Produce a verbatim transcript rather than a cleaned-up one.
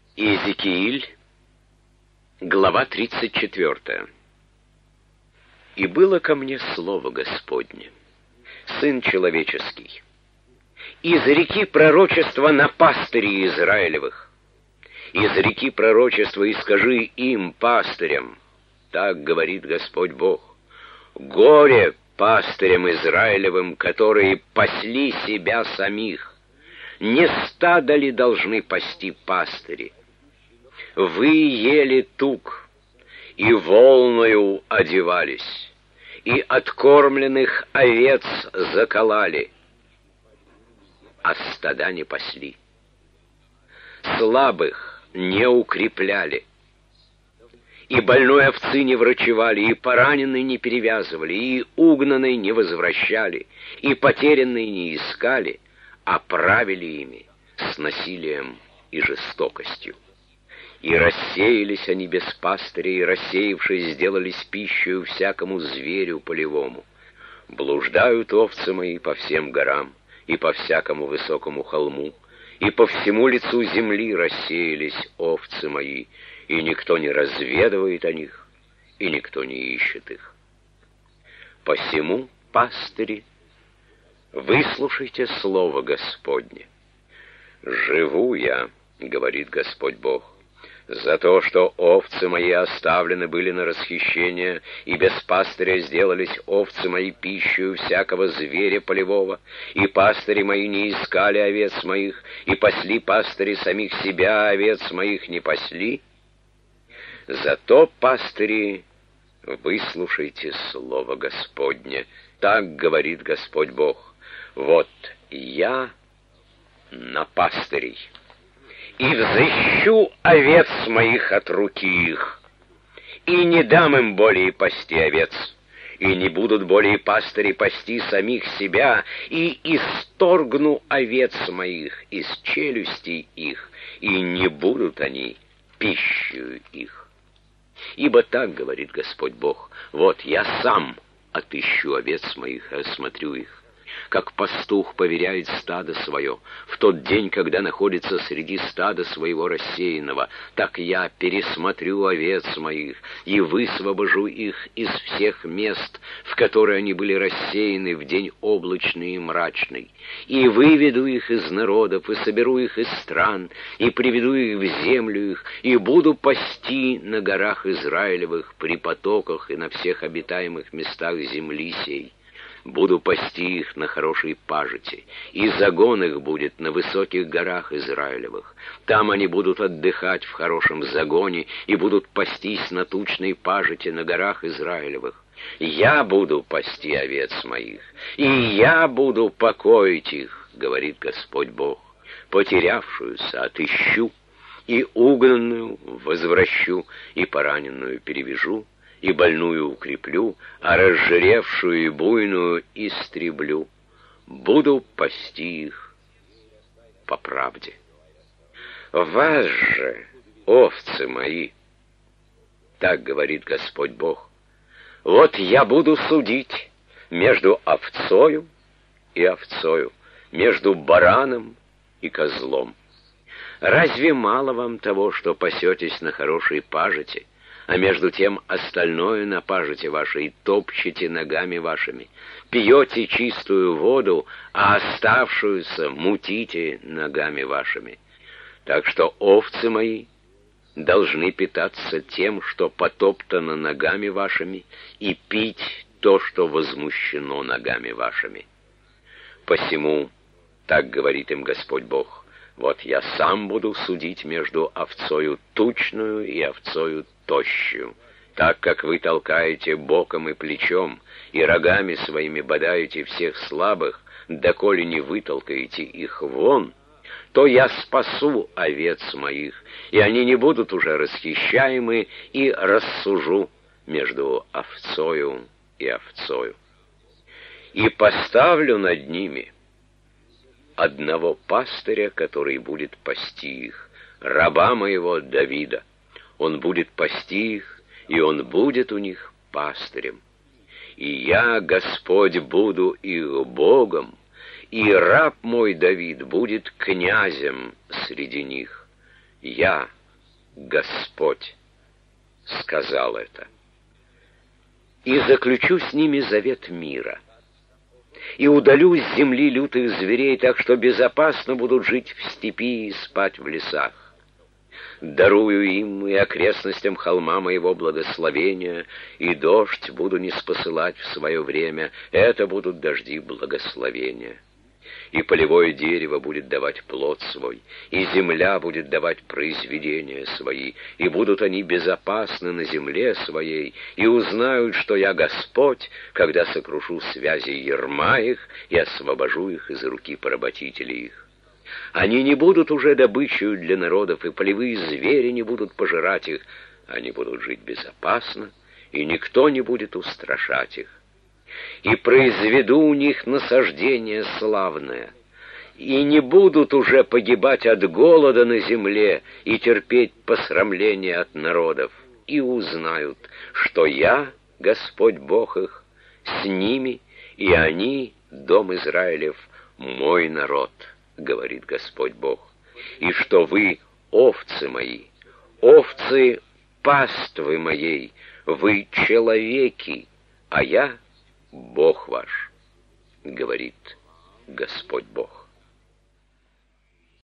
Иезекииль, глава тридцать четвёртая. «И было ко мне слово Господне, Сын человеческий, изреки пророчество на пастыре Израилевых, изреки пророчество и скажи им, пастырям, так говорит Господь Бог, горе пастырям Израилевым, которые пасли себя самих, не стадо ли должны пасти пастыри? Вы ели тук, и волною одевались, и откормленных овец закололи, а стада не пасли, слабых не укрепляли, и больной овцы не врачевали, и пораненной не перевязывали, и угнанной не возвращали, и потерянной не искали, а правили ими с насилием и жестокостью. И рассеялись они без пастыря, и, рассеявшись, сделались пищей всякому зверю полевому. Блуждают овцы мои по всем горам, и по всякому высокому холму, и по всему лицу земли рассеялись овцы мои, и никто не разведывает о них, и никто не ищет их. Посему, пастыри, выслушайте слово Господне. Живу я, говорит Господь Бог, за то, что овцы мои оставлены были на расхищение, и без пастыря сделались овцы мои пищей всякого зверя полевого, и пастыри мои не искали овец моих, и пасли пастыри самих себя, а овец моих не пасли. Зато, пастыри, выслушайте слово Господне. Так говорит Господь Бог. Вот я на пастырей, и взыщу овец моих от руки их, и не дам им более пасти овец, и не будут более пастыри пасти самих себя, и исторгну овец моих из челюстей их, и не будут они пищей их. Ибо так говорит Господь Бог: вот я сам отыщу овец моих и осмотрю их, как пастух поверяет стадо свое в тот день, когда находится среди стада своего рассеянного, так я пересмотрю овец моих и высвобожу их из всех мест, в которые они были рассеяны в день облачный и мрачный, и выведу их из народов, и соберу их из стран, и приведу их в землю их, и буду пасти на горах Израилевых, при потоках и на всех обитаемых местах земли сей. Буду пасти их на хорошей пажити, и загон их будет на высоких горах Израилевых. Там они будут отдыхать в хорошем загоне и будут пастись на тучной пажити на горах Израилевых. Я буду пасти овец моих, и я буду покоить их, говорит Господь Бог. Потерявшуюся отыщу, и угнанную возвращу, и пораненную перевяжу, и больную укреплю, а разжиревшую и буйную истреблю. Буду пасти их по правде. Вас же, овцы мои, так говорит Господь Бог, вот я буду судить между овцою и овцою, между бараном и козлом. Разве мало вам того, что пасетесь на хорошей пажити, а между тем остальное на пажите вашей топчете ногами вашими, пьете чистую воду, а оставшуюся мутите ногами вашими? Так что овцы мои должны питаться тем, что потоптано ногами вашими, и пить то, что возмущено ногами вашими. Посему, так говорит им Господь Бог, вот я сам буду судить между овцою тучную и овцою тощую, так как вы толкаете боком и плечом, и рогами своими бодаете всех слабых, доколе не вытолкаете их вон, то я спасу овец моих, и они не будут уже расхищаемы, и рассужу между овцою и овцою. И поставлю над ними одного пастыря, который будет пасти их, раба моего Давида. Он будет пасти их, и он будет у них пастырем. И я, Господь, буду их Богом, и раб мой Давид будет князем среди них. Я, Господь сказал это. И заключу с ними завет мира, и удалю с земли лютых зверей, так что безопасно будут жить в степи и спать в лесах. Дарую им и окрестностям холма моего благословения, и дождь буду не спосылать в свое время, это будут дожди благословения. И полевое дерево будет давать плод свой, и земля будет давать произведения свои, и будут они безопасны на земле своей, и узнают, что я Господь, когда сокрушу связи ярма их и освобожу их из руки поработителей их. Они не будут уже добычей для народов, и полевые звери не будут пожирать их, они будут жить безопасно, и никто не будет устрашать их. И произведу у них насаждение славное, и не будут уже погибать от голода на земле и терпеть посрамление от народов, и узнают, что я, Господь Бог их, с ними, и они, дом Израилев, мой народ, говорит Господь Бог, и что вы, овцы мои, овцы паствы моей, вы человеки, а я Бог ваш, говорит Господь Бог.